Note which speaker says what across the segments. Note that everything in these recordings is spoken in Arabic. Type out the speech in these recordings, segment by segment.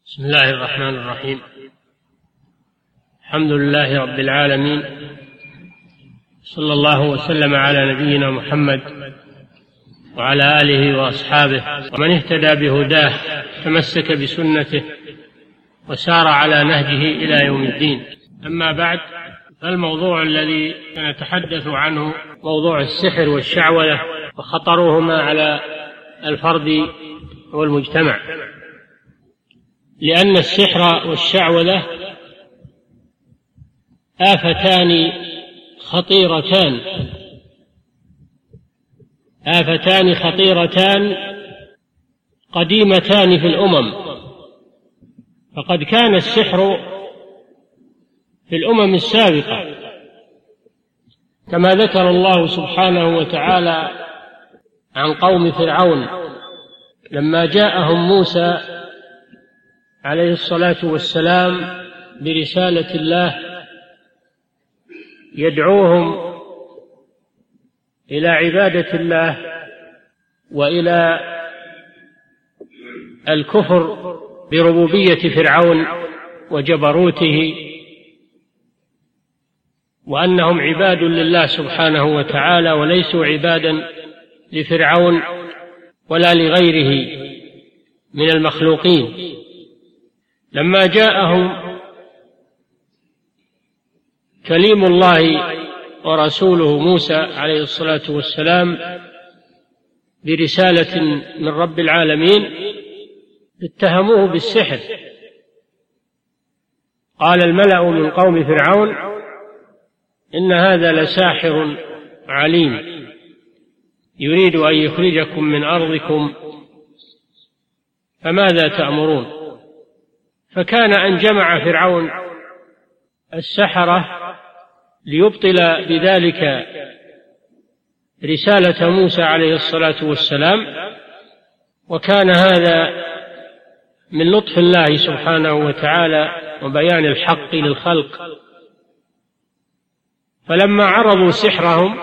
Speaker 1: بسم الله الرحمن الرحيم. الحمد لله رب العالمين، صلى الله وسلم على نبينا محمد وعلى آله وأصحابه ومن اهتدى بهداه تمسك بسنته وسار على نهجه إلى يوم الدين. أما بعد، فالموضوع الذي سنتحدث عنه موضوع السحر والشعوذة وخطرهما على الفرد والمجتمع، لأن السحر والشعوذة آفتان خطيرتان قديمتان في الأمم. فقد كان السحر في الأمم السابقة، كما ذكر الله سبحانه وتعالى عن قوم فرعون لما جاءهم موسى عليه الصلاة والسلام برسالة الله يدعوهم إلى عبادة الله وإلى الكفر بربوبية فرعون وجبروته، وأنهم عباد لله سبحانه وتعالى وليسوا عبادا لفرعون ولا لغيره من المخلوقين. لما جاءهم كليم الله ورسوله موسى عليه الصلاة والسلام برسالة من رب العالمين اتهموه بالسحر. قال الملأ من قوم فرعون إن هذا لساحر عليم يريد أن يخرجكم من أرضكم فماذا تأمرون؟ فكان أن جمع فرعون السحرة ليبطل بذلك رسالة موسى عليه الصلاة والسلام، وكان هذا من لطف الله سبحانه وتعالى وبيان الحق للخلق. فلما عرضوا سحرهم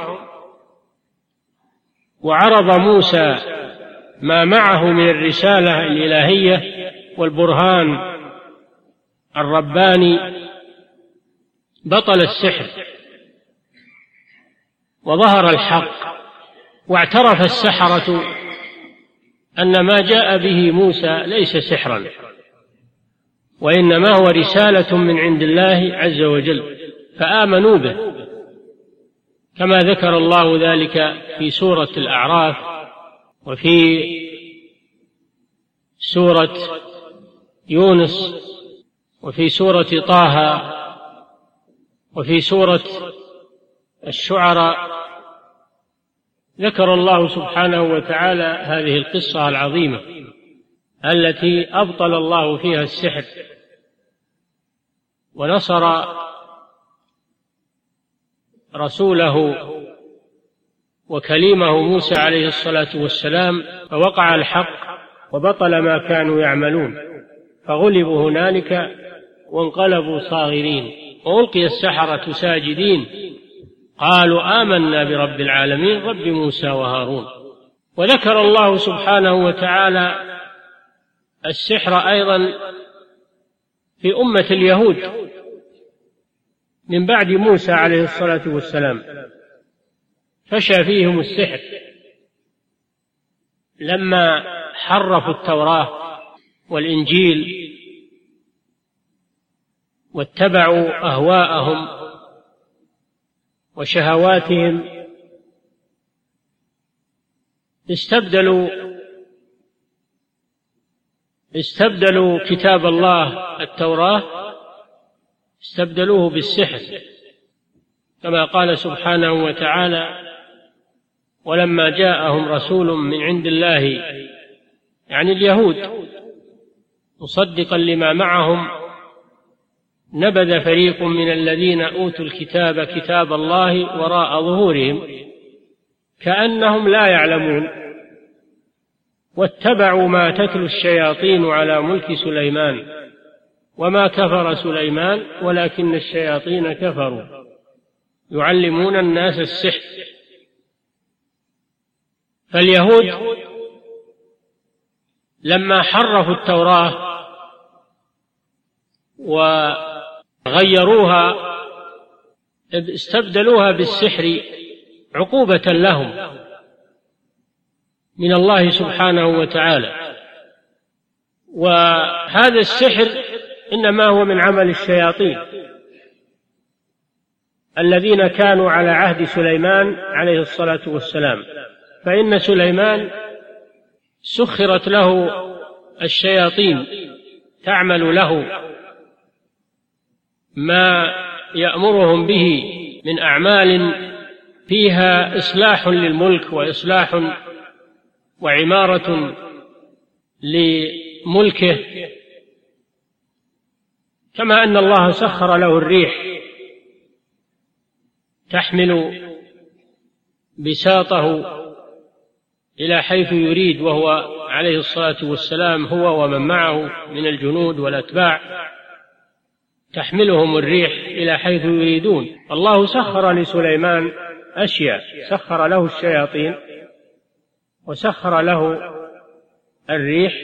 Speaker 1: وعرض موسى ما معه من الرسالة الإلهية والبرهان الرباني، بطل السحر وظهر الحق، واعترف السحرة أن ما جاء به موسى ليس سحرا، وإنما هو رسالة من عند الله عز وجل، فآمنوا به، كما ذكر الله ذلك في سورة الأعراف وفي سورة يونس وفي سورة طه وفي سورة الشعراء. ذكر الله سبحانه وتعالى هذه القصة العظيمة التي أبطل الله فيها السحر ونصر رسوله وكليمه موسى عليه الصلاة والسلام، فوقع الحق وبطل ما كانوا يعملون، فغلبوا هنالك وانقلبوا صاغرين وألقي السحرة ساجدين قالوا آمنا برب العالمين رب موسى وهارون. وذكر الله سبحانه وتعالى السحر أيضا في أمة اليهود من بعد موسى عليه الصلاة والسلام، فشى فيهم السحر لما حرفوا التوراة والإنجيل واتبعوا أهواءهم وشهواتهم، استبدلوا كتاب الله التوراة، استبدلوه بالسحر، كما قال سبحانه وتعالى ولما جاءهم رسول من عند الله، يعني اليهود، مصدقا لما معهم نبذ فريق من الذين أوتوا الكتاب كتاب الله وراء ظهورهم كأنهم لا يعلمون واتبعوا ما تتلو الشياطين على ملك سليمان وما كفر سليمان ولكن الشياطين كفروا يعلمون الناس السحر. فاليهود لما حرفوا التوراة وغيروها، استبدلوها بالسحر عقوبة لهم من الله سبحانه وتعالى. وهذا السحر إنما هو من عمل الشياطين الذين كانوا على عهد سليمان عليه الصلاة والسلام، فإن سليمان سخرت له الشياطين تعمل له ما يأمرهم به من أعمال فيها إصلاح للملك وإصلاح وعمارة لملكه، كما أن الله سخر له الريح تحمل بساطه إلى حيث يريد، وهو عليه الصلاة والسلام هو ومن معه من الجنود والأتباع تحملهم الريح إلى حيث يريدون. الله سخر لسليمان أشياء، سخر له الشياطين وسخر له الريح،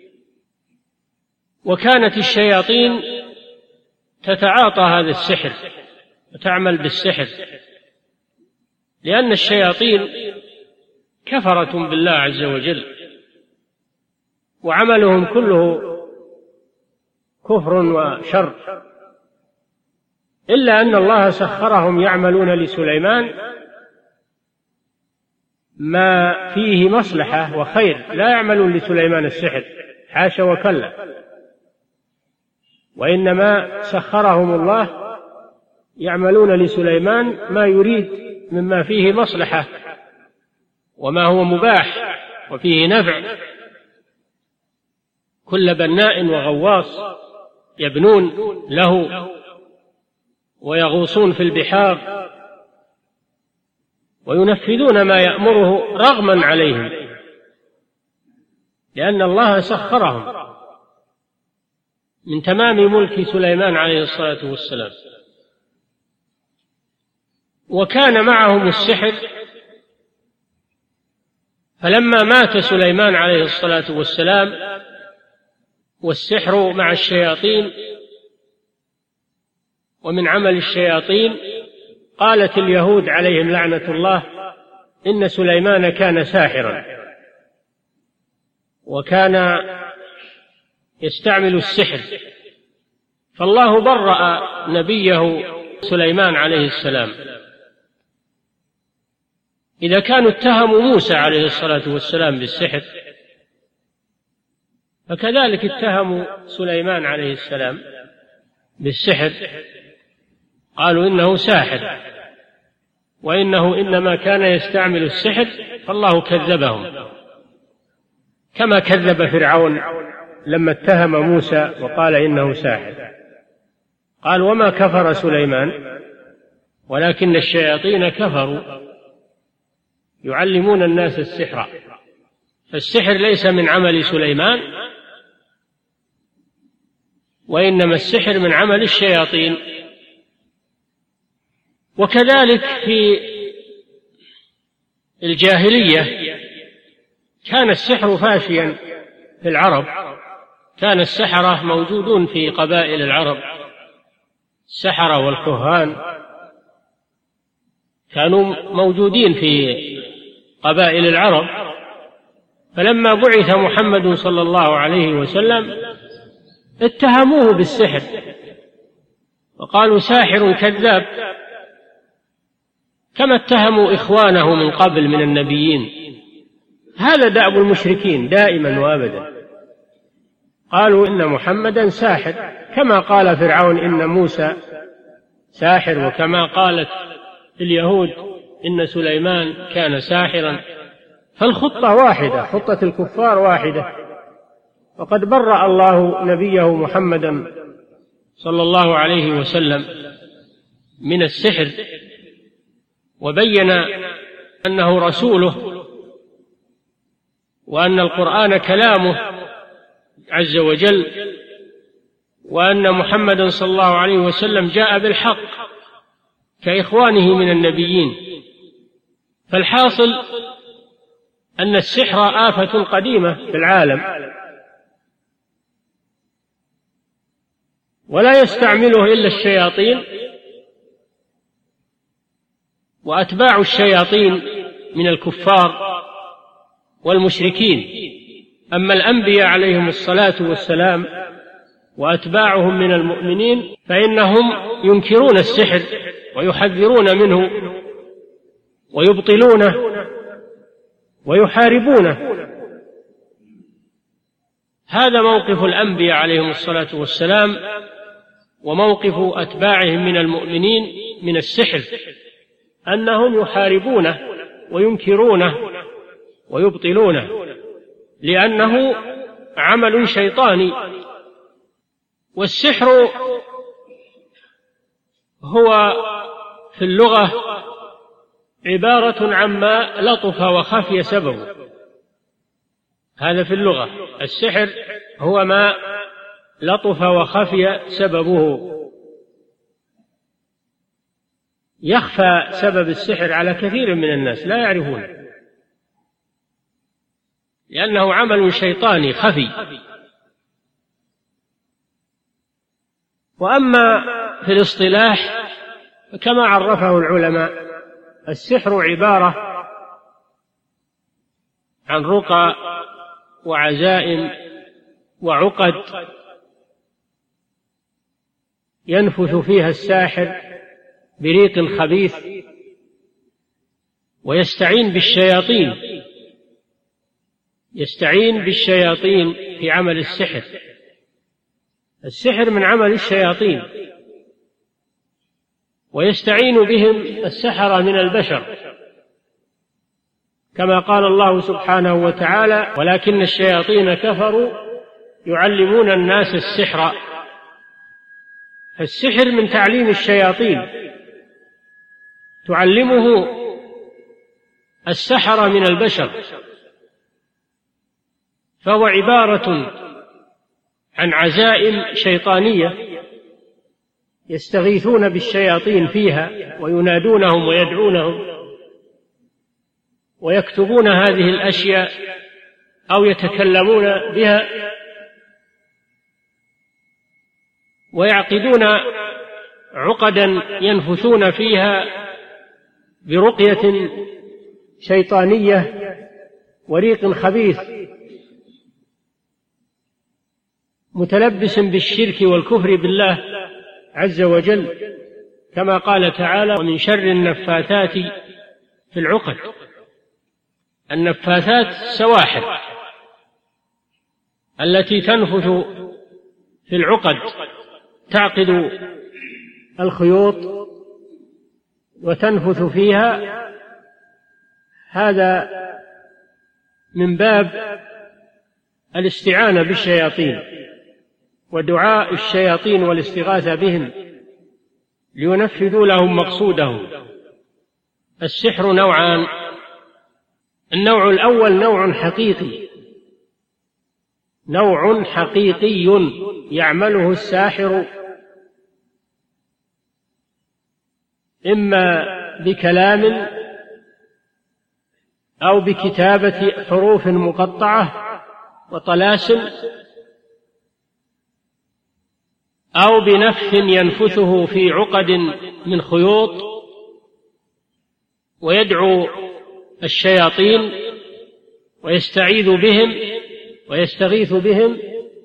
Speaker 1: وكانت الشياطين تتعاطى هذا السحر وتعمل بالسحر، لأن الشياطين كفرة بالله عز وجل وعملهم كله كفر وشر، إلا أن الله سخرهم يعملون لسليمان ما فيه مصلحة وخير، لا يعملون لسليمان السحر حاشا وكلا، وإنما سخرهم الله يعملون لسليمان ما يريد مما فيه مصلحة وما هو مباح وفيه نفع. كل بناء وغواص يبنون له ويغوصون في البحار وينفذون ما يأمره رغما عليهم، لأن الله سخرهم من تمام ملك سليمان عليه الصلاة والسلام. وكان معهم السحر، فلما مات سليمان عليه الصلاة والسلام والسحر مع الشياطين ومن عمل الشياطين، قالت اليهود عليهم لعنة الله إن سليمان كان ساحرا وكان يستعمل السحر، فالله برأ نبيه سليمان عليه السلام. إذا كانوا اتهموا موسى عليه الصلاة والسلام بالسحر، فكذلك اتهموا سليمان عليه السلام بالسحر، قالوا إنه ساحر وإنه إنما كان يستعمل السحر، فالله كذبهم كما كذب فرعون لما اتهم موسى وقال إنه ساحر. قال وما كفر سليمان ولكن الشياطين كفروا يعلمون الناس السحر، فالسحر ليس من عمل سليمان وإنما السحر من عمل الشياطين. وكذلك في الجاهلية كان السحر فاشيا في العرب، كان السحرة موجودون في قبائل العرب، السحرة والكهان كانوا موجودين في قبائل العرب. فلما بعث محمد صلى الله عليه وسلم اتهموه بالسحر وقالوا ساحر كذاب، كما اتهموا إخوانه من قبل من النبيين. هذا دأب المشركين دائما وأبدا، قالوا إن محمدا ساحر، كما قال فرعون إن موسى ساحر، وكما قالت اليهود إن سليمان كان ساحرا. فالخطة واحدة، خطة الكفار واحدة، وقد برأ الله نبيه محمدا صلى الله عليه وسلم من السحر وبين أنه رسوله وأن القرآن كلامه عز وجل، وأن محمدا صلى الله عليه وسلم جاء بالحق كإخوانه من النبيين. فالحاصل أن السحر آفة قديمة في العالم، ولا يستعمله إلا الشياطين وأتباع الشياطين من الكفار والمشركين. أما الأنبياء عليهم الصلاة والسلام وأتباعهم من المؤمنين فإنهم ينكرون السحر ويحذرون منه ويبطلونه ويحاربونه. هذا موقف الأنبياء عليهم الصلاة والسلام وموقف أتباعهم من المؤمنين من السحر، أنهم يحاربونه وينكرونه ويبطلونه، لأنه عمل شيطاني. والسحر هو في اللغة عبارة عما لطف وخفي سببه. هذا في اللغة، السحر هو ما لطف وخفي سببه. يخفى سبب السحر على كثير من الناس لا يعرفون، لأنه عمل شيطاني خفي. وأما في الاصطلاح كما عرفه العلماء، السحر عبارة عن رقى وعزائم وعقد ينفث فيها الساحر بريق خبيث ويستعين بالشياطين في عمل السحر. السحر من عمل الشياطين، ويستعين بهم السحرة من البشر، كما قال الله سبحانه وتعالى: ولكن الشياطين كفروا يعلمون الناس السحر. فالسحر من تعليم الشياطين، تعلمه السحرة من البشر، فهو عبارة عن عزائم شيطانية يستغيثون بالشياطين فيها وينادونهم ويدعونهم ويكتبون هذه الأشياء أو يتكلمون بها ويعقدون عقدا ينفثون فيها برقية شيطانية وريق خبيث متلبس بالشرك والكفر بالله عز وجل، كما قال تعالى: ومن شر النفاثات في العقد. النفاثات سواحر التي تنفث في العقد، تعقد الخيوط وتنفث فيها. هذا من باب الاستعانة بالشياطين ودعاء الشياطين والاستغاثة بهم لينفذوا لهم مقصودهم. السحر نوعان: النوع الأول نوع حقيقي يعمله الساحر إما بكلام أو بكتابة حروف مقطعة وطلاسم، أو بنفث ينفثه في عقد من خيوط ويدعو الشياطين ويستعيذ بهم ويستغيث بهم.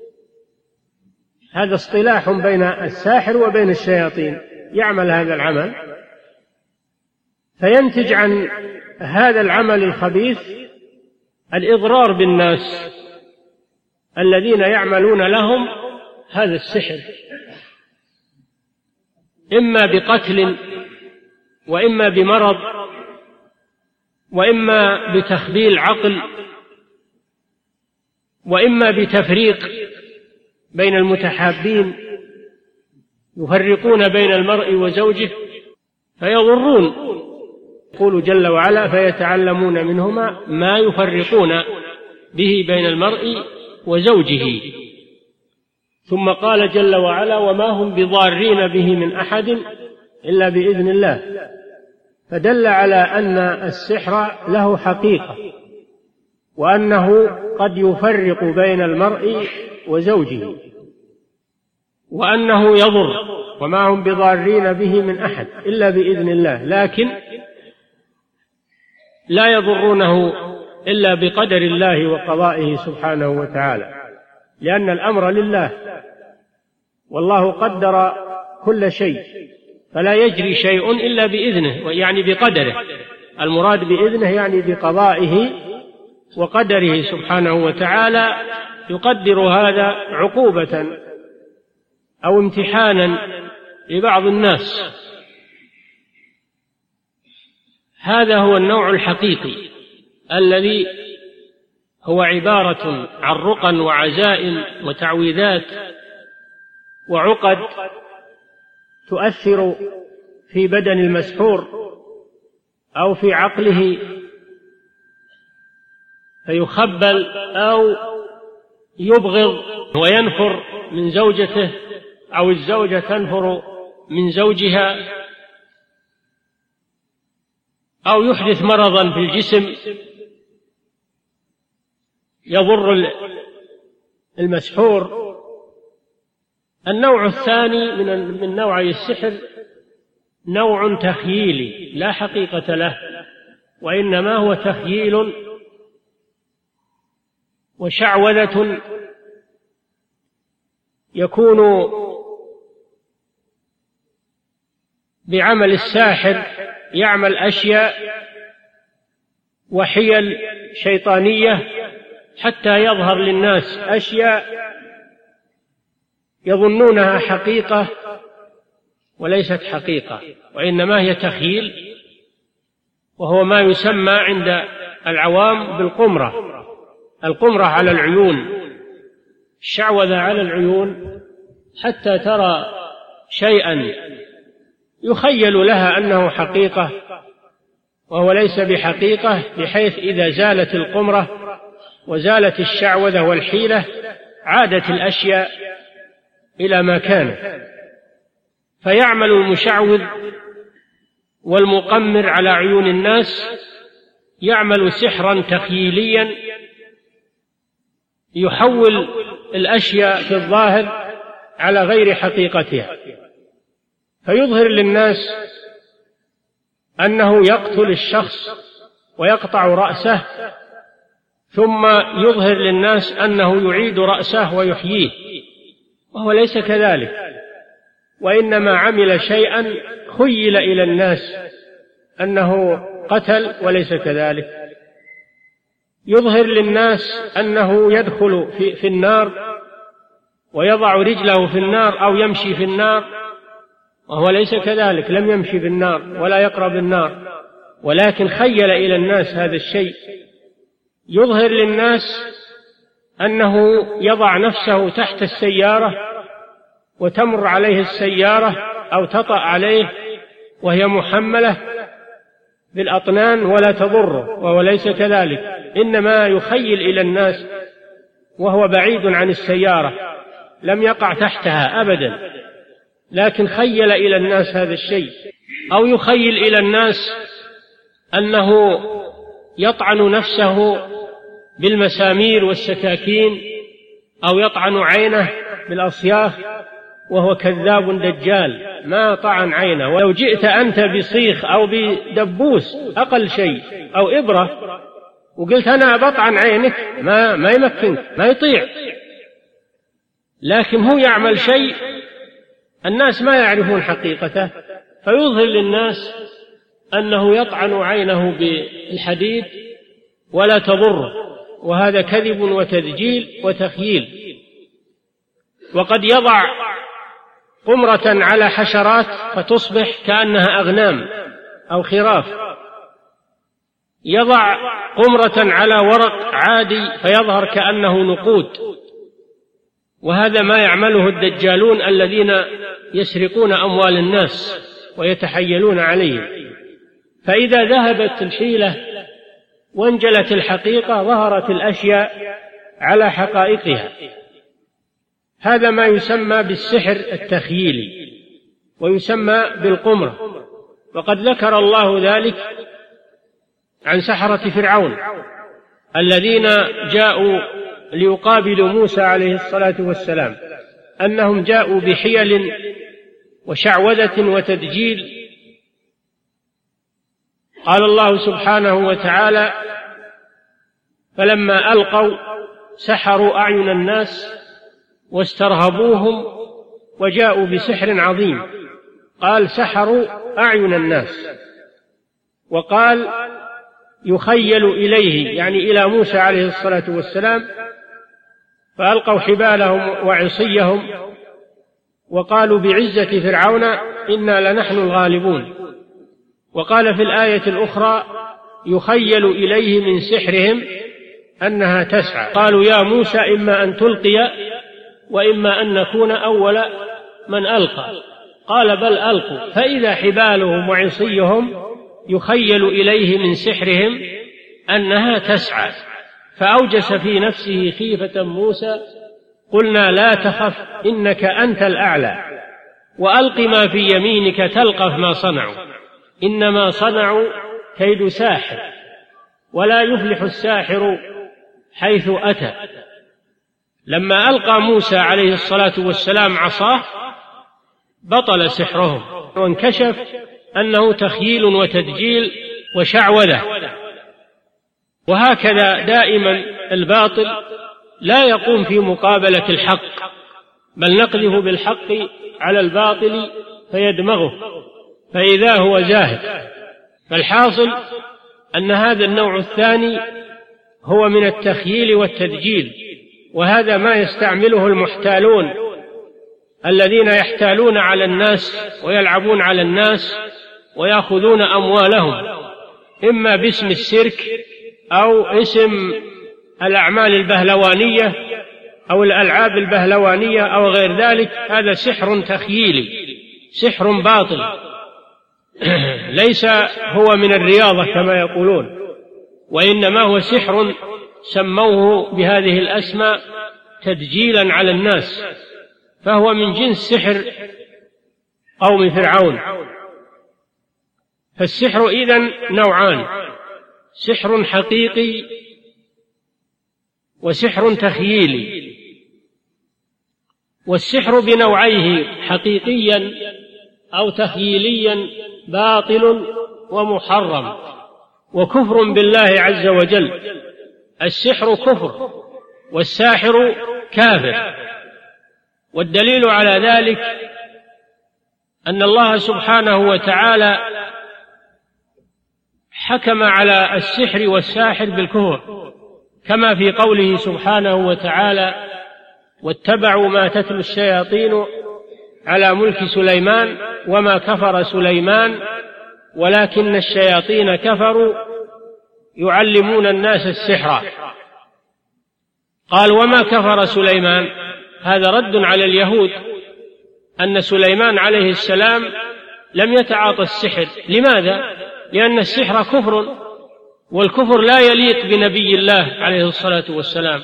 Speaker 1: هذا اصطلاح بين الساحر وبين الشياطين، يعمل هذا العمل، فينتج عن هذا العمل الخبيث الإضرار بالناس الذين يعملون لهم هذا السحر، إما بقتل وإما بمرض وإما بتخبيل عقل وإما بتفريق بين المتحابين، يفرقون بين المرء وزوجه فيضرون. يقول جل وعلا: فيتعلمون منهما ما يفرقون به بين المرء وزوجه. ثم قال جل وعلا: وما هم بضارين به من أحد إلا بإذن الله. فدل على أن السحر له حقيقة، وأنه قد يفرق بين المرء وزوجه. وأنه يضر وما هم بضارين به من أحد إلا بإذن الله، لكن لا يضرونه إلا بقدر الله وقضائه سبحانه وتعالى، لأن الأمر لله والله قدر كل شيء، فلا يجري شيء إلا بإذنه، يعني بقدره. المراد بإذنه يعني بقضائه وقدره سبحانه وتعالى، يقدر هذا عقوبة أو امتحانا لبعض الناس. هذا هو النوع الحقيقي الذي هو عبارة عن رقى وعزائم وتعويذات وعقد تؤثر في بدن المسحور أو في عقله فيخبل أو يبغض وينفر من زوجته أو الزوجة تنفر من زوجها أو يحدث مرضا في الجسم يضر المسحور. النوع الثاني من نوعي السحر نوع تخييلي لا حقيقة له، وإنما هو تخييل وشعوذة يكون بعمل الساحر، يعمل أشياء وحيل شيطانية حتى يظهر للناس أشياء يظنونها حقيقة وليست حقيقة، وإنما هي تخيل، وهو ما يسمى عند العوام بالقمرة. القمرة على العيون، الشعوذة على العيون، حتى ترى شيئا يخيل لها أنه حقيقة وهو ليس بحقيقة، بحيث إذا زالت القمرة وزالت الشعوذة والحيلة عادت الأشياء إلى ما كانت. فيعمل المشعوذ والمقمر على عيون الناس، يعمل سحرا تخييليا يحول الأشياء في الظاهر على غير حقيقتها، فيظهر للناس أنه يقتل الشخص ويقطع رأسه، ثم يظهر للناس أنه يعيد رأسه ويحييه، وهو ليس كذلك، وإنما عمل شيئا خيل إلى الناس أنه قتل وليس كذلك. يظهر للناس أنه يدخل في النار ويضع رجله في النار أو يمشي في النار، وهو ليس كذلك، لم يمشي في النار ولا يقرب النار، ولكن خيل إلى الناس هذا الشيء. يظهر للناس أنه يضع نفسه تحت السيارة وتمر عليه السيارة أو تطأ عليه وهي محملة بالأطنان ولا تضره، وهو ليس كذلك، إنما يخيل إلى الناس وهو بعيد عن السيارة، لم يقع تحتها أبدا، لكن خيل إلى الناس هذا الشيء. أو يخيل إلى الناس أنه يطعن نفسه بالمسامير والسكاكين، أو يطعن عينه بالأصياخ، وهو كذاب دجال ما طعن عينه. ولو جئت أنت بصيخ أو بدبوس أقل شيء أو إبرة وقلت أنا بطعن عينك ما يمكنك، ما يطيع. لكن هو يعمل شيء الناس ما يعرفون حقيقته، فيظهر للناس أنه يطعن عينه بالحديد ولا تضره، وهذا كذب وتدجيل وتخييل. وقد يضع قمرة على حشرات فتصبح كأنها أغنام أو خراف، يضع قمرة على ورق عادي فيظهر كأنه نقود، وهذا ما يعمله الدجالون الذين يسرقون أموال الناس ويتحيلون عليهم. فإذا ذهبت الحيلة وانجلت الحقيقة ظهرت الأشياء على حقائقها. هذا ما يسمى بالسحر التخييلي ويسمى بالقمرة. وقد ذكر الله ذلك عن سحرة فرعون الذين جاءوا ليقابلوا موسى عليه الصلاة والسلام، أنهم جاءوا بحيل وشعوذة وتدجيل. قال الله سبحانه وتعالى: فلما ألقوا سحروا أعين الناس واسترهبوهم وجاءوا بسحر عظيم. قال: سحروا أعين الناس، وقال: يخيل إليه، يعني إلى موسى عليه الصلاة والسلام، فألقوا حبالهم وعصيهم وقالوا بعزة فرعون إنا لنحن الغالبون. وقال في الآية الأخرى: يخيل إليه من سحرهم أنها تسعى. قالوا يا موسى إما أن تلقي وإما أن نكون أول من ألقى. قال: بل ألقوا، فإذا حبالهم وعصيهم يخيل إليه من سحرهم أنها تسعى. فأوجس في نفسه خيفة موسى. قلنا لا تخف إنك أنت الأعلى وألق ما في يمينك تلقف ما صنعوا إنما صنعوا كيد ساحر ولا يفلح الساحر حيث أتى. لما ألقى موسى عليه الصلاة والسلام عصاه بطل سحرهم وانكشف أنه تخييل وتدجيل وشعوذة. وهكذا دائما الباطل لا يقوم في مقابلة الحق، بل نقذف بالحق على الباطل فيدمغه فإذا هو زاهق. فالحاصل أن هذا النوع الثاني هو من التخييل والتدجيل، وهذا ما يستعمله المحتالون الذين يحتالون على الناس ويلعبون على الناس ويأخذون أموالهم إما باسم السيرك أو اسم الأعمال البهلوانية أو الألعاب البهلوانية أو غير ذلك. هذا سحر تخييلي، سحر باطل، ليس هو من الرياضة كما يقولون، وإنما هو سحر سموه بهذه الأسماء تدجيلا على الناس، فهو من جنس سحر قوم فرعون. فالسحر إذن نوعان: سحر حقيقي وسحر تخييلي. والسحر بنوعيه حقيقيا أو تخييليا باطل ومحرم وكفر بالله عز وجل. السحر كفر والساحر كافر، والدليل على ذلك أن الله سبحانه وتعالى حكم على السحر والساحر بالكفر، كما في قوله سبحانه وتعالى: واتبعوا ما تتلو الشياطين على ملك سليمان وما كفر سليمان ولكن الشياطين كفروا يعلمون الناس السحر. قال: وما كفر سليمان، هذا رد على اليهود أن سليمان عليه السلام لم يتعاطى السحر. لماذا؟ لأن السحر كفر، والكفر لا يليق بنبي الله عليه الصلاة والسلام،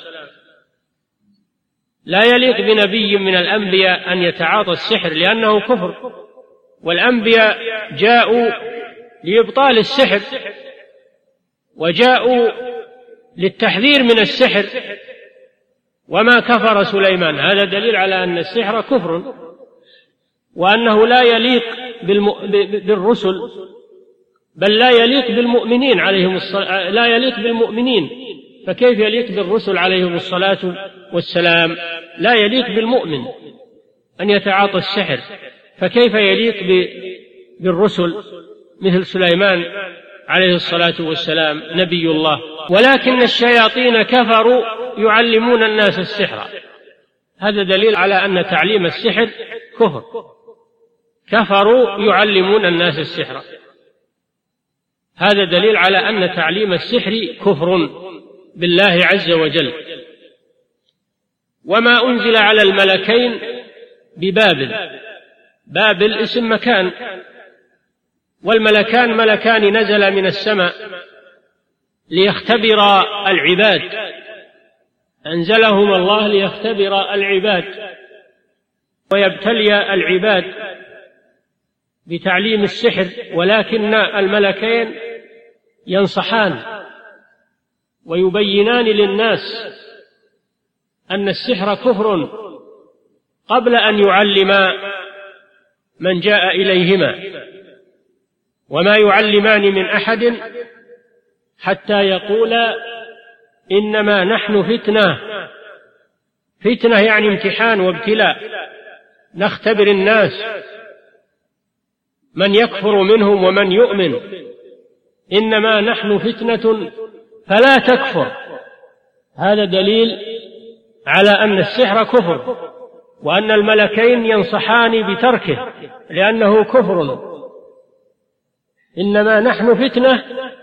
Speaker 1: لا يليق بنبي من الأنبياء أن يتعاطى السحر لأنه كفر، والأنبياء جاءوا لإبطال السحر وجاءوا للتحذير من السحر. وما كفر سليمان، هذا دليل على أن السحر كفر وأنه لا يليق بالرسل، بل لا يليق بالمؤمنين عليهم لا يليق بالمؤمنين، فكيف يليق بالرسل عليهم الصلاة والسلام؟ لا يليق بالمؤمن أن يتعاطى السحر، فكيف يليق بالرسل مثل سليمان عليه الصلاة والسلام نبي الله؟ ولكن الشياطين كفروا يعلمون الناس السحر. هذا دليل على أن تعليم السحر كفر، كفروا يعلمون الناس السحر، هذا دليل على أن تعليم السحر كفر بالله عز وجل. وما أنزل على الملكين ببابل، بابل اسم مكان، والملكان ملكان نزل من السماء ليختبر العباد، أنزلهم الله ليختبر العباد ويبتلي العباد بتعليم السحر. ولكن الملكين ينصحان ويبينان للناس أن السحر كفر قبل أن يعلما من جاء إليهما، وما يعلمان من أحد حتى يقولا إنما نحن فتنة. فتنة يعني امتحان وابتلاء، نختبر الناس من يكفر منهم ومن يؤمن. إنما نحن فتنة فلا تكفر. هذا دليل على أن السحر كفر، وأن الملكين ينصحان بتركه لأنه كفر. إنما نحن فتنة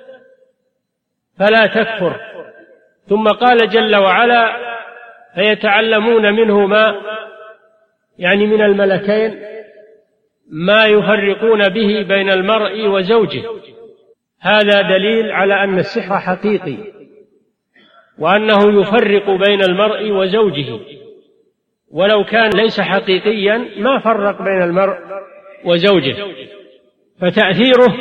Speaker 1: فلا تكفر. ثم قال جل وعلا فيتعلمون منهما، يعني من الملكين، ما يفرقون به بين المرء وزوجه. هذا دليل على أن السحر حقيقي، وأنه يفرق بين المرء وزوجه، ولو كان ليس حقيقيا ما فرق بين المرء وزوجه. فتأثيره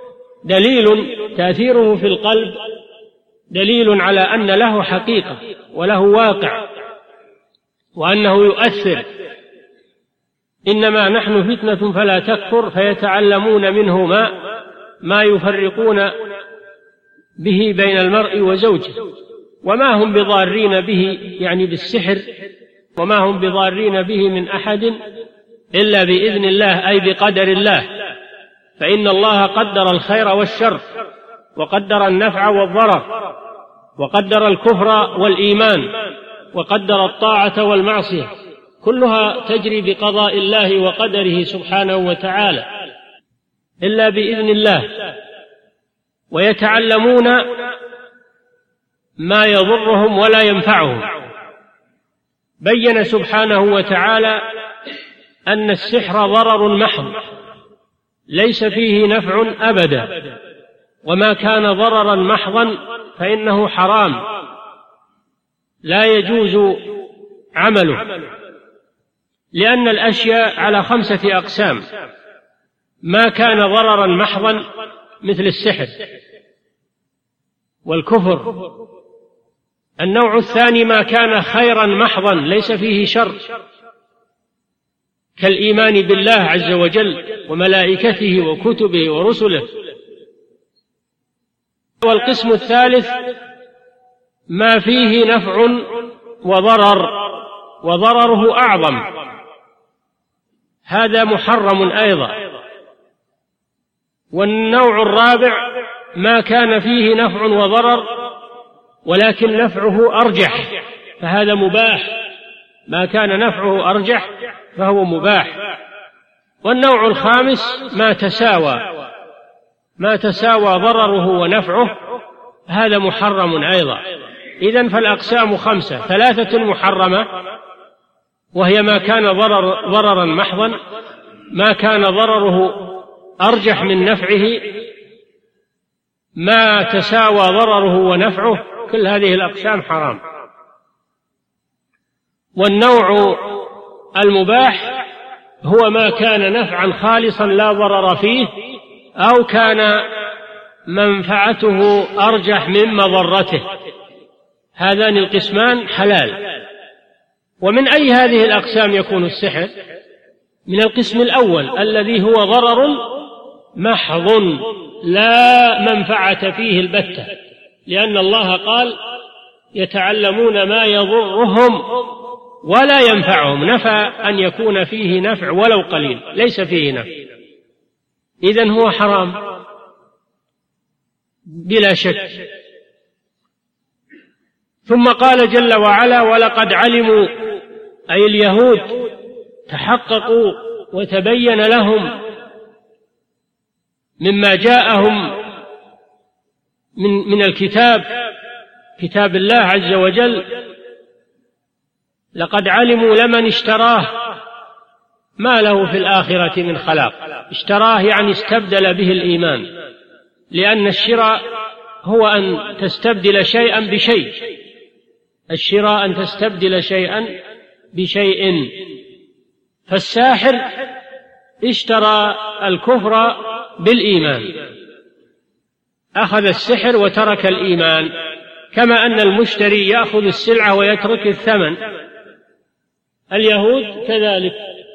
Speaker 1: تأثيره في القلب دليل على أن له حقيقة وله واقع، وأنه يؤثر. إنما نحن فتنة فلا تكفر فيتعلمون منهما ما يفرقون به بين المرء وزوجه، وما هم بضارين به، يعني بالسحر، وما هم بضارين به من أحد إلا بإذن الله، أي بقدر الله. فإن الله قدر الخير والشر، وقدر النفع والضرر، وقدر الكفر والإيمان، وقدر الطاعة والمعصية، كلها تجري بقضاء الله وقدره سبحانه وتعالى إلا بإذن الله. ويتعلمون ما يضرهم ولا ينفعهم. بين سبحانه وتعالى أن السحر ضرر محض ليس فيه نفع أبدا، وما كان ضررا محضا فإنه حرام لا يجوز عمله، لأن الأشياء على 5 أقسام: ما كان ضررا محضا مثل السحر والكفر. النوع الثاني: ما كان خيرا محضا ليس فيه شر، كالإيمان بالله عز وجل وملائكته وكتبه ورسله. والقسم الثالث: ما فيه نفع وضرر، وضرره أعظم، هذا محرم أيضا. والنوع الرابع: ما كان فيه نفع وضرر ولكن نفعه أرجح، فهذا مباح. ما كان نفعه أرجح فهو مباح. والنوع الخامس: ما تساوى ضرره ونفعه، هذا محرم أيضا. إذن فالأقسام 5: 3 محرمة، وهي ما كان ضررا محضا، ما كان ضرره أرجح من نفعه، ما تساوى ضرره ونفعه، كل هذه الأقسام حرام. والنوع المباح هو ما كان نفعا خالصا لا ضرر فيه، أو كان منفعته أرجح من مضرته، هذان القسمان حلال. ومن أي هذه الأقسام يكون السحر؟ من القسم الأول الذي هو ضرر محض لا منفعة فيه البتة، لأن الله قال يتعلمون ما يضرهم ولا ينفعهم، نفى أن يكون فيه نفع ولو قليل، ليس فيه نفع، إذن هو حرام بلا شك. ثم قال جل وعلا: ولقد علموا، أي اليهود تحققوا وتبين لهم مما جاءهم من الكتاب، كتاب الله عز وجل، لقد علموا لمن اشتراه ما له في الآخرة من خلاق. اشتراه يعني استبدل به الإيمان، لأن الشراء هو أن تستبدل شيئا بشيء، الشراء أن تستبدل شيئا بشيء. فالساحر اشترى الكفر بالإيمان، أخذ السحر وترك الإيمان، كما أن المشتري يأخذ السلعة ويترك الثمن، اليهود كذلك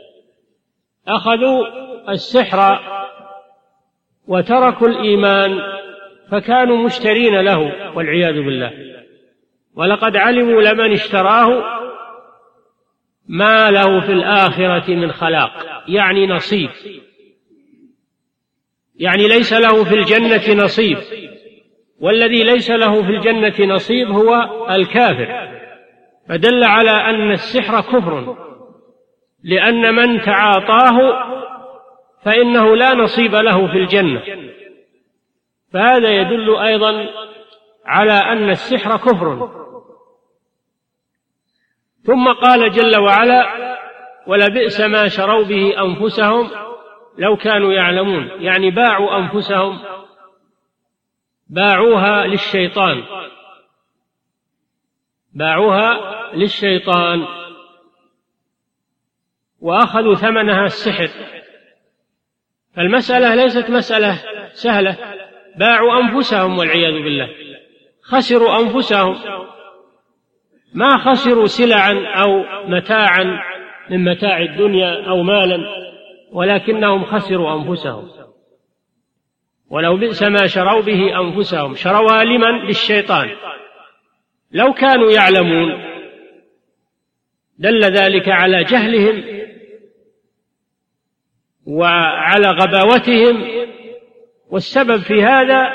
Speaker 1: أخذوا السحر وتركوا الإيمان فكانوا مشترين له والعياذ بالله. ولقد علموا لمن اشتراه ما له في الآخرة من خلاق، يعني نصيب، يعني ليس له في الجنة نصيب، والذي ليس له في الجنة نصيب هو الكافر. فدل على أن السحر كفر، لأن من تعاطاه فإنه لا نصيب له في الجنة، فهذا يدل أيضا على أن السحر كفر. ثم قال جل وعلا: ولبئس ما شروا به أنفسهم لو كانوا يعلمون، يعني باعوا أنفسهم، باعوها للشيطان وأخذوا ثمنها السحر. فالمسألة ليست مسألة سهلة، باعوا أنفسهم والعياذ بالله، خسروا أنفسهم، ما خسروا سلعا أو متاعا من متاع الدنيا أو مالا، ولكنهم خسروا أنفسهم. ولو بئس ما شروا به أنفسهم، شروها لمن؟ للشيطان. لو كانوا يعلمون دل ذلك على جهلهم وعلى غباوتهم، والسبب في هذا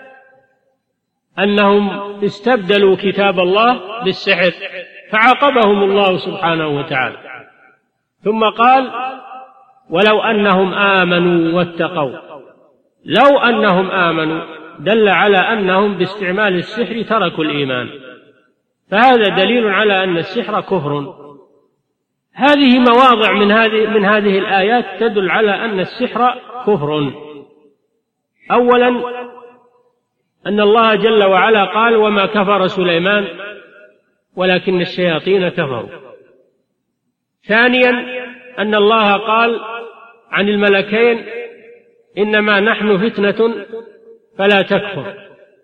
Speaker 1: أنهم استبدلوا كتاب الله بالسحر فعاقبهم الله سبحانه وتعالى. ثم قال: ولو أنهم آمنوا واتقوا. لو أنهم آمنوا دل على أنهم باستعمال السحر تركوا الإيمان، فهذا دليل على أن السحر كفر. هذه مواضع من هذه الآيات تدل على أن السحر كفر. أولا أن الله جل وعلا قال: وما كفر سليمان ولكن الشياطين كفروا. ثانيا أن الله قال عن الملكين: إنما نحن فتنة فلا تكفر.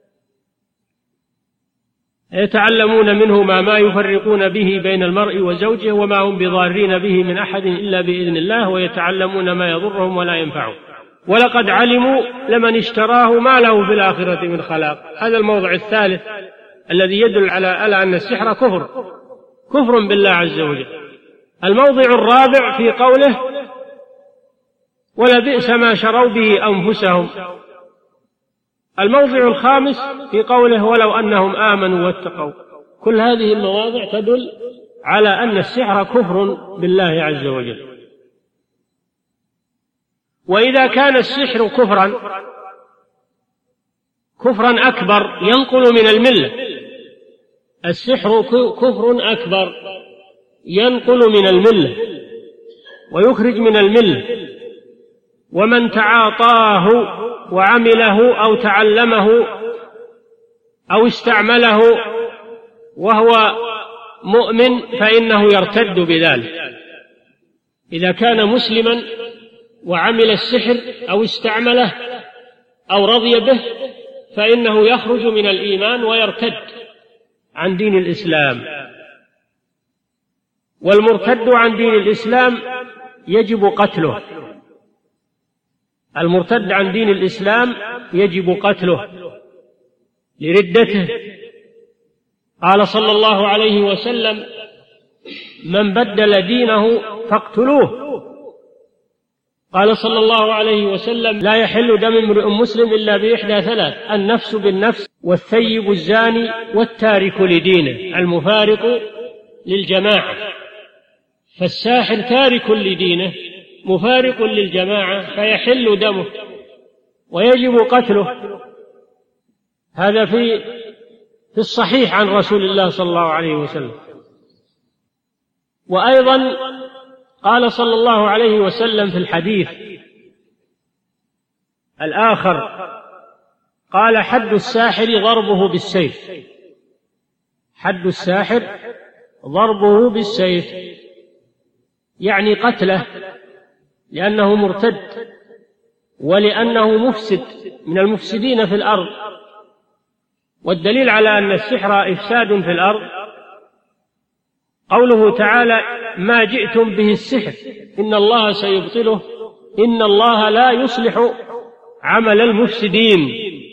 Speaker 1: يتعلمون منهما ما يفرقون به بين المرء وزوجه وما هم بضارين به من أحد إلا بإذن الله ويتعلمون ما يضرهم ولا ينفعهم ولقد علموا لمن اشتراه ما له في الآخرة من خلاق. هذا الموضع الثالث الذي يدل على أن السحر كفر بالله عز وجل. الموضع الرابع في قوله: ولبئس ما شروا به أنفسهم. الموضع الخامس في قوله: ولو أنهم آمنوا واتقوا. كل هذه المواضع تدل على أن السحر كفر بالله عز وجل. وإذا كان السحر كفرا أكبر ينقل من الملة، السحر كفر أكبر ينقل من الملة ويخرج من الملة، ومن تعاطاه وعمله أو تعلمه أو استعمله وهو مؤمن فإنه يرتد بذلك. إذا كان مسلما وعمل السحر أو استعمله أو رضي به فإنه يخرج من الإيمان ويرتد عن دين الإسلام. والمرتد عن دين الإسلام يجب قتله. المرتد عن دين الإسلام يجب قتله لردته. قال صلى الله عليه وسلم: من بدل دينه فاقتلوه. قال صلى الله عليه وسلم: لا يحل دم امرئ مسلم إلا بإحدى ثلاث: النفس بالنفس، والثيب الزاني، والتارك لدينه، المفارق للجماعة. فالساحر تارك لدينه مفارق للجماعة فيحل دمه ويجب قتله. هذا في الصحيح عن رسول الله صلى الله عليه وسلم. وأيضا قال صلى الله عليه وسلم في الحديث الآخر قال: حد الساحر ضربه بالسيف. حد الساحر ضربه بالسيف، يعني قتله، لأنه مرتد ولأنه مفسد من المفسدين في الأرض. والدليل على أن السحر إفساد في الأرض قوله تعالى ما جئتم به السحر إن الله سيبطله إن الله لا يصلح عمل المفسدين.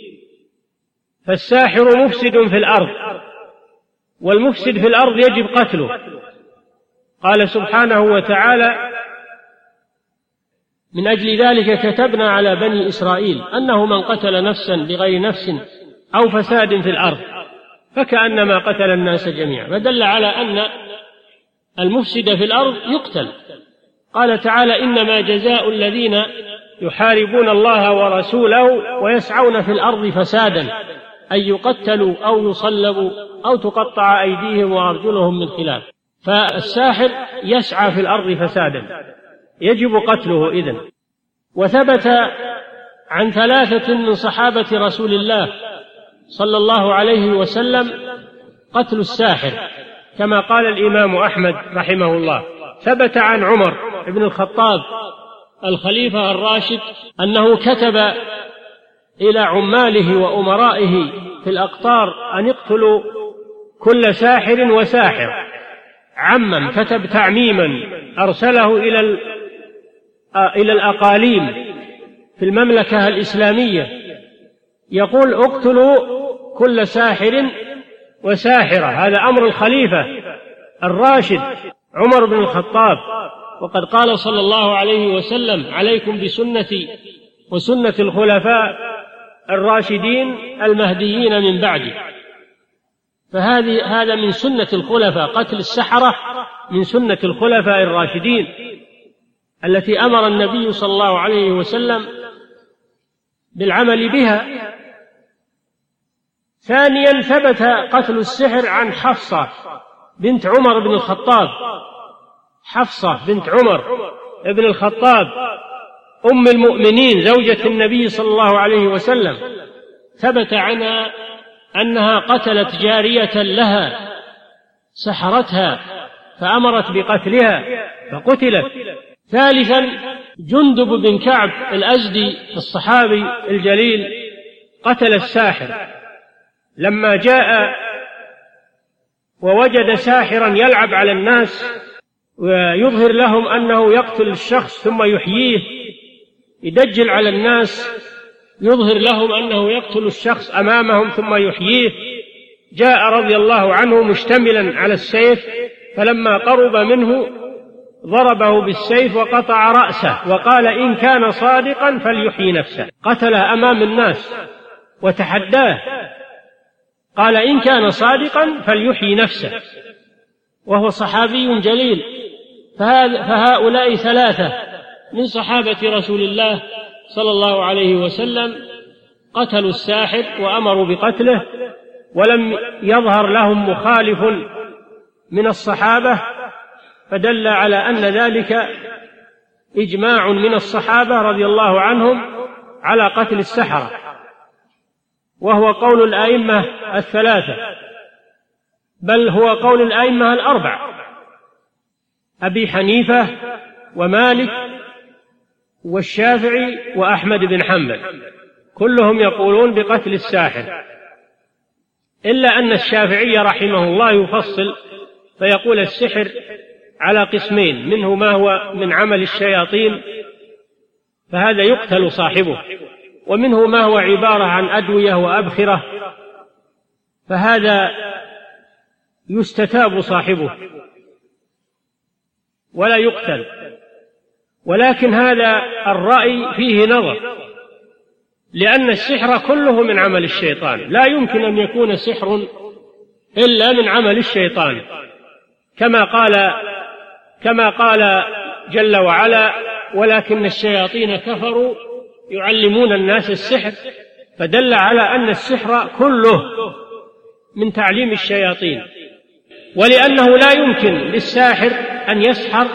Speaker 1: فالساحر مفسد في الأرض، والمفسد في الأرض يجب قتله. قال سبحانه وتعالى من أجل ذلك كتبنا على بني إسرائيل أنه من قتل نفسا بغير نفس أو فساد في الأرض فكأنما قتل الناس جميعا، فدل على أن المفسد في الأرض يقتل. قال تعالى إنما جزاء الذين يحاربون الله ورسوله ويسعون في الأرض فسادا أن يقتلوا أو يصلبوا أو تقطع أيديهم وأرجلهم من خلاف. فالساحر يسعى في الأرض فسادا يجب قتله إذن. وثبت عن 3 من صحابة رسول الله صلى الله عليه وسلم قتل الساحر كما قال الإمام أحمد رحمه الله. ثبت عن عمر بن الخطاب الخليفة الراشد أنه كتب إلى عماله وأمرائه في الأقطار أن يقتلوا كل ساحر وساحر. عمم، كتب تعميما أرسله إلى الأقاليم في المملكة الإسلامية يقول اقتلوا كل ساحر وساحرة. هذا أمر الخليفة الراشد عمر بن الخطاب. وقد قال صلى الله عليه وسلم عليكم بسنتي وسنة الخلفاء الراشدين المهديين من بعدي. هذا من سنة الخلفاء، قتل السحرة من سنة الخلفاء الراشدين التي أمر النبي صلى الله عليه وسلم بالعمل بها. ثانيا ثبت قتل السحر عن حفصة بنت عمر بن الخطاب. حفصة بنت عمر بن الخطاب أم المؤمنين زوجة النبي صلى الله عليه وسلم، ثبت عنها أنها قتلت جارية لها سحرتها فأمرت بقتلها فقتلت. ثالثا جندب بن كعب الأزدي الصحابي الجليل قتل الساحر لما جاء ووجد ساحرا يلعب على الناس ويظهر لهم أنه يقتل الشخص ثم يحييه، يدجل على الناس يظهر لهم أنه يقتل الشخص أمامهم ثم يحييه. جاء رضي الله عنه مشتملا على السيف، فلما قرب منه ضربه بالسيف وقطع رأسه وقال إن كان صادقا فليحيي نفسه. قتله أمام الناس وتحداه، قال إن كان صادقا فليحيي نفسه، وهو صحابي جليل. فهؤلاء 3 من صحابة رسول الله صلى الله عليه وسلم قتلوا الساحر وأمروا بقتله، ولم يظهر لهم مخالف من الصحابة، فدل على أن ذلك إجماع من الصحابة رضي الله عنهم على قتل السحرة، وهو قول الأئمة 3، بل هو قول الأئمة 4 أبي حنيفة ومالك والشافعي وأحمد بن حنبل، كلهم يقولون بقتل الساحر، إلا أن الشافعي رحمه الله يفصل فيقول السحر على قسمين، منه ما هو من عمل الشياطين فهذا يقتل صاحبه، ومنه ما هو عبارة عن أدوية وأبخرة فهذا يستتاب صاحبه ولا يقتل. ولكن هذا الرأي فيه نظر، لأن السحر كله من عمل الشيطان، لا يمكن أن يكون سحر إلا من عمل الشيطان، كما قال جل وعلا ولكن الشياطين كفروا يعلمون الناس السحر، فدل على أن السحر كله من تعليم الشياطين. ولأنه لا يمكن للساحر أن يسحر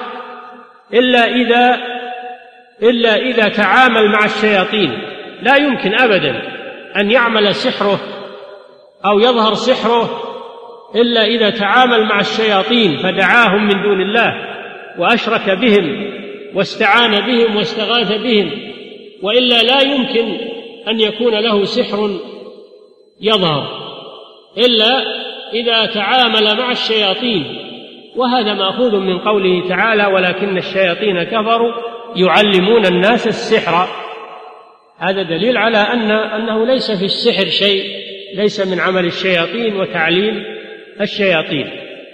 Speaker 1: إلا إذا تعامل مع الشياطين، لا يمكن أبدا أن يعمل سحره أو يظهر سحره إلا إذا تعامل مع الشياطين فدعاهم من دون الله وأشرك بهم واستعان بهم واستغاث بهم، وإلا لا يمكن أن يكون له سحر يظهر إلا إذا تعامل مع الشياطين وهذا مأخوذ من قوله تعالى ولكن الشياطين كفروا يعلمون الناس السحر. هذا دليل على أنه ليس في السحر شيء، ليس من عمل الشياطين وتعليم الشياطين.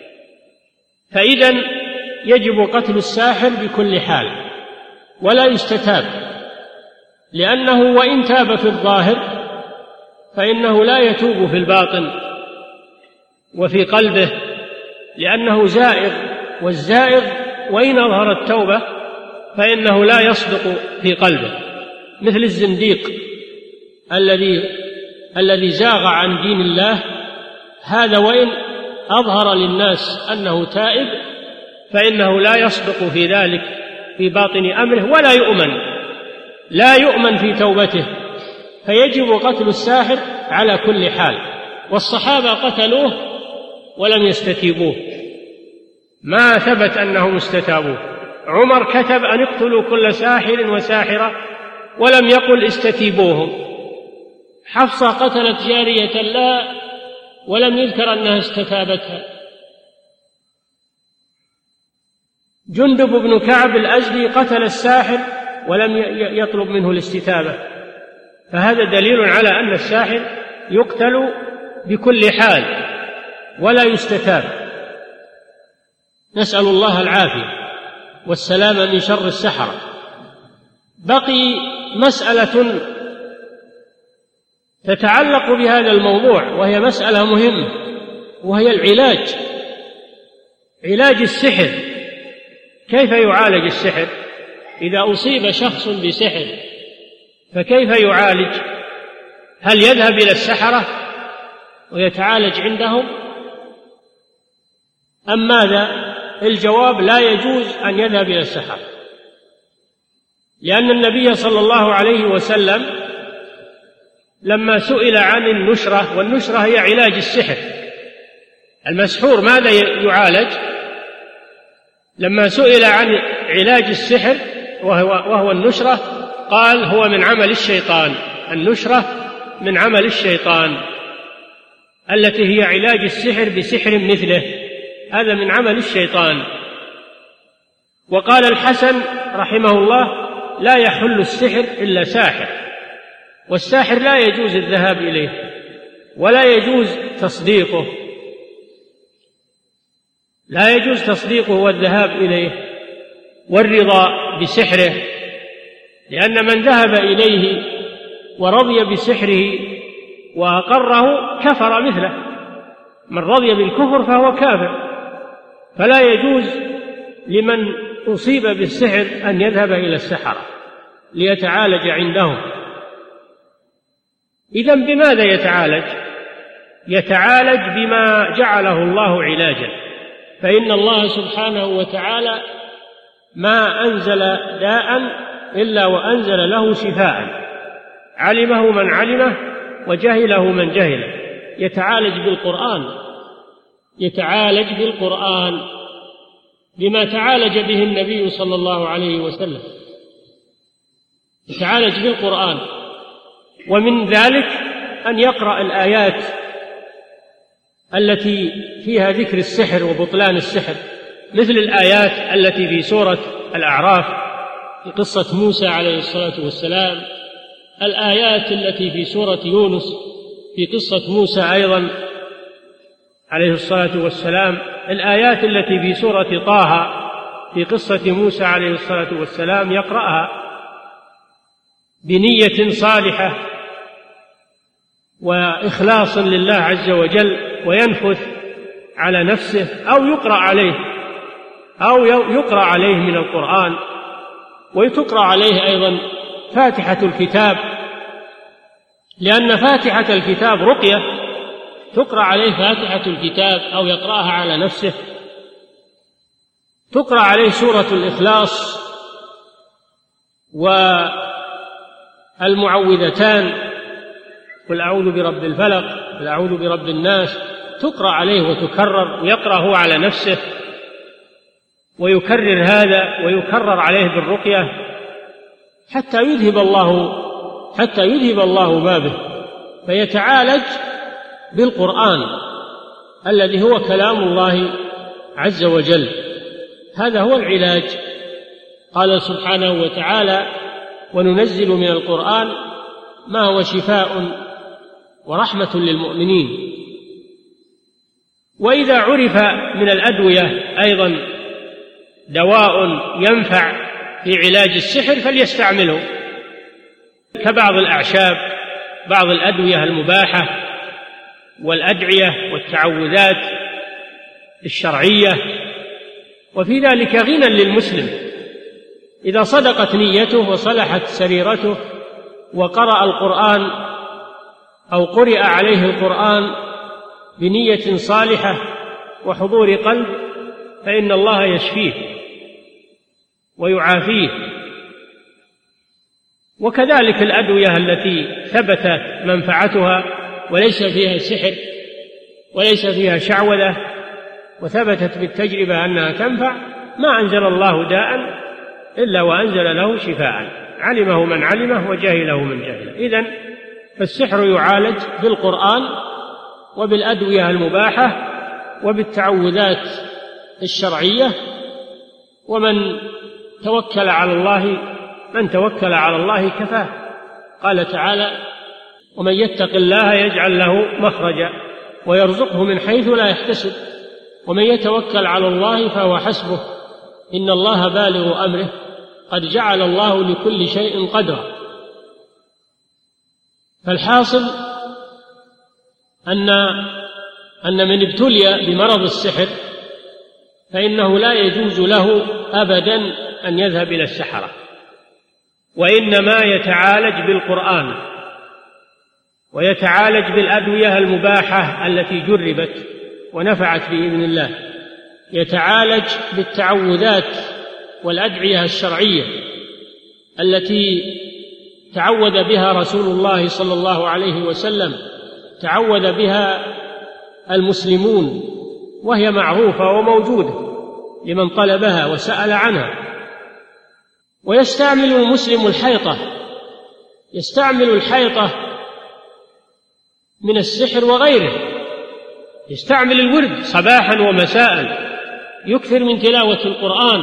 Speaker 1: فإذن يجب قتل الساحر بكل حال ولا يستتاب، لأنه وإن تاب في الظاهر فإنه لا يتوب في الباطن وفي قلبه، لأنه زائغ، والزائغ وإن أظهر التوبة فإنه لا يصدق في قلبه، مثل الزنديق الذي زاغ عن دين الله، هذا وإن أظهر للناس أنه تائب فإنه لا يصدق في ذلك في باطن أمره، ولا لا يؤمن في توبته، فيجب قتل الساحر على كل حال. والصحابة قتلوه ولم يستتيبوه، ما ثبت أنهم استتابوه. عمر كتب أن اقتلوا كل ساحر وساحرة ولم يقل استتيبوهم. حفصة قتلت جارية لا ولم يذكر أنها استتابتها. جندب بن كعب الأزدي قتل الساحر ولم يطلب منه الاستتابة، فهذا دليل على أن الساحر يقتل بكل حال ولا يستتاب. نسأل الله العافية والسلامة من شر السحرة. بقي مسألة تتعلق بهذا الموضوع، وهي مسألة مهمة، وهي علاج السحر. كيف يعالج السحر؟ إذا أصيب شخص بسحر فكيف يعالج؟ هل يذهب إلى السحرة ويتعالج عندهم أم ماذا؟ الجواب: لا يجوز أن يذهب إلى السحرة، لأن النبي صلى الله عليه وسلم لما سئل عن النشرة، والنشرة هي علاج السحر، المسحور ماذا يعالج؟ لما سئل عن علاج السحر وهو النشرة، قال: هو من عمل الشيطان. النشرة من عمل الشيطان التي هي علاج السحر بسحر مثله، هذا من عمل الشيطان. وقال الحسن رحمه الله: لا يحل السحر إلا ساحر، والساحر لا يجوز الذهاب إليه ولا يجوز تصديقه، لا يجوز تصديقه والذهاب إليه والرضا بسحره، لأن من ذهب إليه ورضي بسحره وأقره كفر مثله، من رضي بالكفر فهو كافر. فلا يجوز لمن أصيب بالسحر أن يذهب إلى السحرة ليتعالج عندهم. إذن بماذا يتعالج؟ يتعالج بما جعله الله علاجا، فإن الله سبحانه وتعالى ما أنزل داء إلا وأنزل له شفاء، علمه من علمه وجهله من جهله. يتعالج بالقرآن بما تعالج به النبي صلى الله عليه وسلم، يتعالج بالقرآن. ومن ذلك أن يقرأ الآيات التي فيها ذكر السحر وبطلان السحر، مثل الآيات التي في سورة الأعراف في قصة موسى عليه الصلاة والسلام، الآيات التي في سورة يونس في قصة موسى أيضا عليه الصلاة والسلام، الآيات التي في سورة طه في قصة موسى عليه الصلاة والسلام، يقرأها بنية صالحة وإخلاص لله عز وجل، وينفث على نفسه أو يقرأ عليه من القرآن، وتقرأ عليه أيضا فاتحة الكتاب، لأن فاتحة الكتاب رقية، تقرأ عليه فاتحة الكتاب أو يقرأها على نفسه. تقرأ عليه سورة الإخلاص والمعوذتان، قل أعوذ برب الفلق، قل أعوذ برب الناس، تقرأ عليه وتكرر، ويقرأ هو على نفسه ويكرر هذا ويكرر عليه بالرقية حتى يذهب الله ما به، فيتعالج بالقرآن الذي هو كلام الله عز وجل. هذا هو العلاج. قال سبحانه وتعالى: وننزل من القرآن ما هو شفاء ورحمة للمؤمنين. وإذا عرف من الأدوية أيضا دواء ينفع في علاج السحر فليستعمله، كبعض الأعشاب، بعض الأدوية المباحة والأدعية والتعوذات الشرعية. وفي ذلك غنى للمسلم إذا صدقت نيته وصلحت سريرته وقرأ القرآن أو قرئ عليه القرآن بنية صالحة وحضور قلب، فإن الله يشفيه ويعافيه. وكذلك الأدوية التي ثبتت منفعتها وليس فيها سحر وليس فيها شعوذة وثبتت بالتجربة أنها تنفع، ما أنزل الله داء إلا وأنزل له شفاء، علمه من علمه وجهله من جهله. إذن فالسحر يعالج بالقرآن وبالأدوية المباحة وبالتعوذات الشرعية. ومن توكل على الله كفاه. قال تعالى: ومن يتق الله يجعل له مخرجا ويرزقه من حيث لا يحتسب ومن يتوكل على الله فهو حسبه إن الله بالغ أمره قد جعل الله لكل شيء قدرا. فالحاصل أن من ابتلي بمرض السحر فإنه لا يجوز له أبدا أن يذهب إلى السحرة، وإنما يتعالج بالقرآن ويتعالج بالأدوية المباحة التي جربت ونفعت بإذن الله، يتعالج بالتعوذات والأدعية الشرعية التي تعوذ بها رسول الله صلى الله عليه وسلم، تعوذ بها المسلمون، وهي معروفة وموجودة لمن طلبها وسأل عنها. ويستعمل المسلم الحيطة، يستعمل الحيطة من السحر وغيره، يستعمل الورد صباحا ومساء، يكثر من تلاوة القرآن،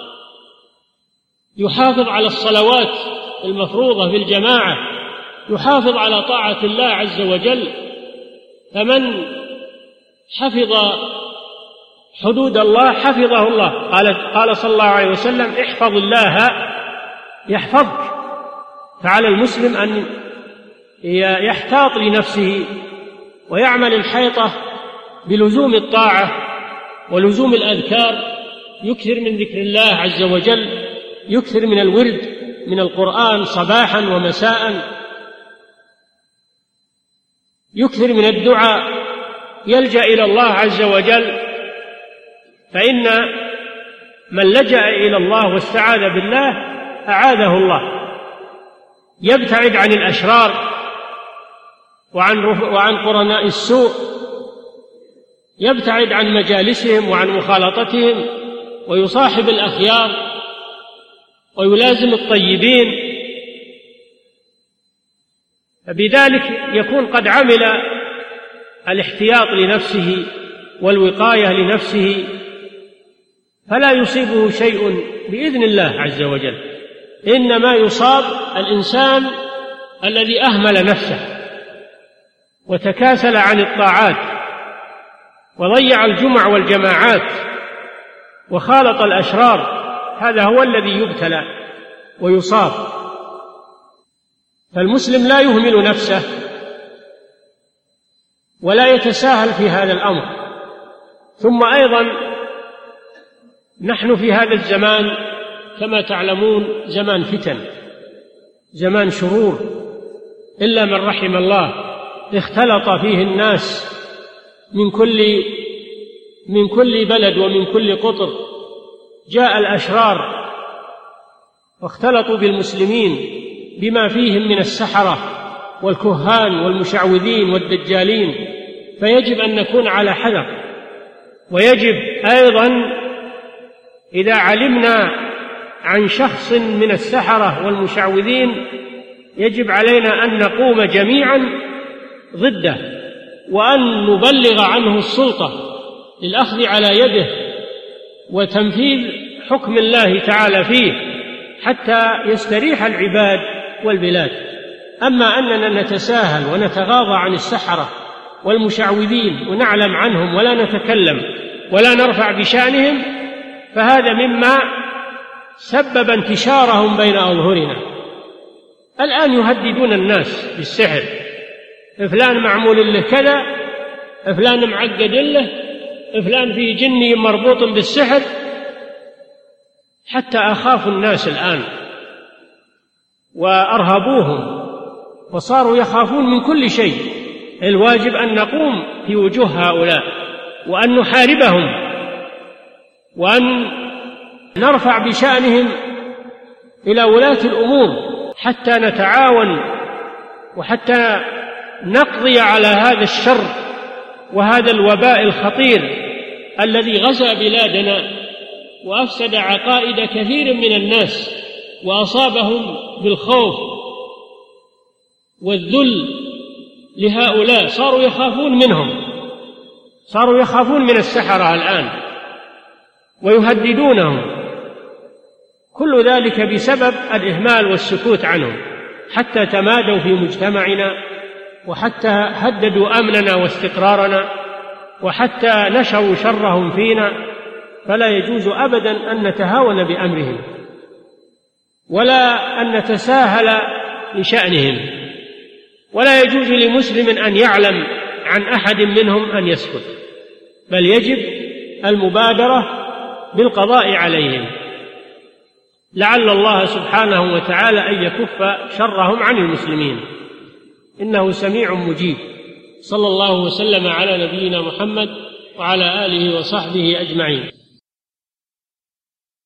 Speaker 1: يحافظ على الصلوات المفروضة في الجماعة، يحافظ على طاعة الله عز وجل. فمن حفظ حدود الله حفظه الله. قال صلى الله عليه وسلم: احفظ الله يحفظك. فعلى المسلم أن يحتاط لنفسه ويعمل الحيطة بلزوم الطاعة ولزوم الأذكار، يكثر من ذكر الله عز وجل، يكثر من الورد من القرآن صباحا ومساء، يكثر من الدعاء، يلجأ إلى الله عز وجل. فإن من لجأ إلى الله واستعاذ بالله أعاذه الله، يبتعد عن الأشرار وعن قرناء السوء، يبتعد عن مجالسهم وعن مخالطتهم، ويصاحب الأخيار ويلازم الطيبين. فبذلك يكون قد عمل الاحتياط لنفسه والوقاية لنفسه، فلا يصيبه شيء بإذن الله عز وجل. إنما يصاب الإنسان الذي أهمل نفسه وتكاسل عن الطاعات وضيع الجمع والجماعات وخالط الأشرار، هذا هو الذي يبتلى ويصاب. فالمسلم لا يهمل نفسه ولا يتساهل في هذا الأمر. ثم أيضا نحن في هذا الزمان كما تعلمون زمان فتن، زمان شرور، إلا من رحم الله، اختلط فيه الناس من كل بلد ومن كل قطر، جاء الأشرار واختلطوا بالمسلمين بما فيهم من السحرة والكهان والمشعوذين والدجالين. فيجب أن نكون على حذر. ويجب أيضا إذا علمنا عن شخص من السحرة والمشعوذين يجب علينا أن نقوم جميعا ضده، وأن نبلغ عنه السلطة للأخذ على يده وتنفيذ حكم الله تعالى فيه حتى يستريح العباد والبلاد. أما أننا نتساهل ونتغاضى عن السحرة والمشعوذين ونعلم عنهم ولا نتكلم ولا نرفع بشأنهم، فهذا مما سبب انتشارهم بين أظهرنا. الآن يهددون الناس بالسحر، فلان معمول له كذا، فلان معقد له، فلان فيه جني مربوط بالسحر، حتى أخافوا الناس الآن وأرهبوهم وصاروا يخافون من كل شيء. الواجب أن نقوم في وجوه هؤلاء وأن نحاربهم وأن نرفع بشأنهم إلى ولاة الأمور حتى نتعاون وحتى نقضي على هذا الشر وهذا الوباء الخطير الذي غزا بلادنا وأفسد عقائد كثير من الناس وأصابهم بالخوف والذل لهؤلاء. صاروا يخافون منهم، صاروا يخافون من السحرة الآن ويهددونهم. كل ذلك بسبب الإهمال والسكوت عنهم، حتى تمادوا في مجتمعنا، وحتى هددوا أمننا واستقرارنا، وحتى نشروا شرهم فينا. فلا يجوز أبدا أن نتهاون بأمرهم ولا أن نتساهل لشأنهم، ولا يجوز لمسلم أن يعلم عن أحد منهم أن يسكت، بل يجب المبادرة بالقضاء عليهم، لعل الله سبحانه وتعالى أن يكف شرهم عن المسلمين، إنه سميع مجيب. صلى الله وسلم على نبينا محمد وعلى آله وصحبه أجمعين.